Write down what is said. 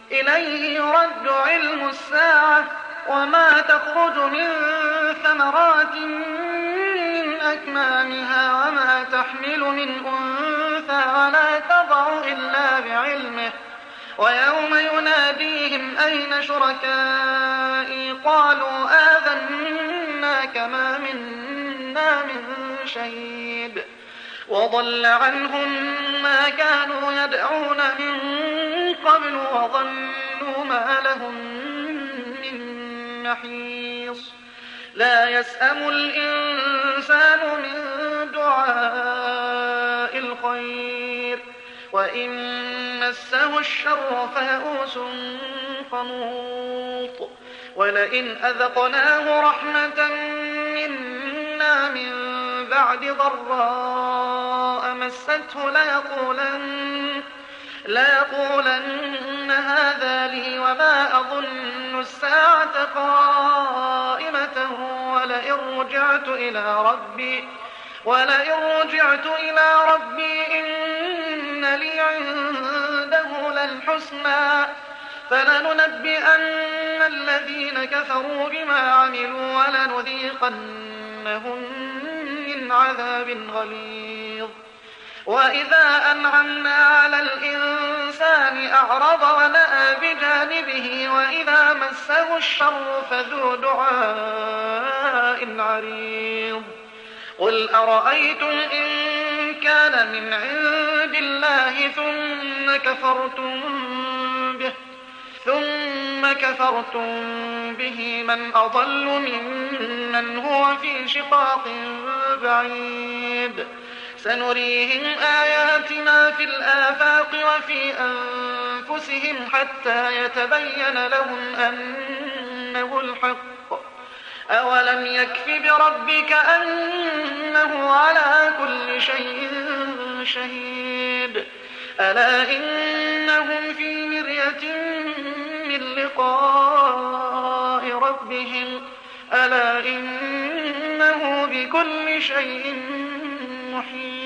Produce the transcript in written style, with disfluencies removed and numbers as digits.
إليه يرد علم الساعة وما تخرج من ثمرات من أكمامها وما تحمل من أنثى ولا تضع إلا بعلمه ويوم يناديهم أين شركائي قالوا آذناك ما منا من شهيد وضل عنهم ما كانوا يدعون من قبل وظنوا ما لهم من محيص لا يسأم الإنسان من دعاء الخير وإن مسه الشر فيئوس قنوط ولئن أذقناه رحمة منا من بعد ضراء مسته ليقولن هذا لي وما أظن الساعة قائمة ولئن رجعت إلى ربي إن لي عنده للحسنى فلننبئن الذين كفروا بما عملوا ولنذيقنهم من عذاب غليظ وإذا أنعمنا على الإنسان أعرض ونأى بجانبه وإذا مسه الشر فذو دعاء عريض قل أرأيتم إن كان من عند الله ثم كفرتم به من أضل ممن هو في شقاق بعيد سنريهم آياتنا في الآفاق وفي أنفسهم حتى يتبين لهم أنه الحق أولم يكف بربك أنه على كل شيء شهيد ألا إنهم في مرية من لقاء ربهم ألا إنه بكل شيء محيط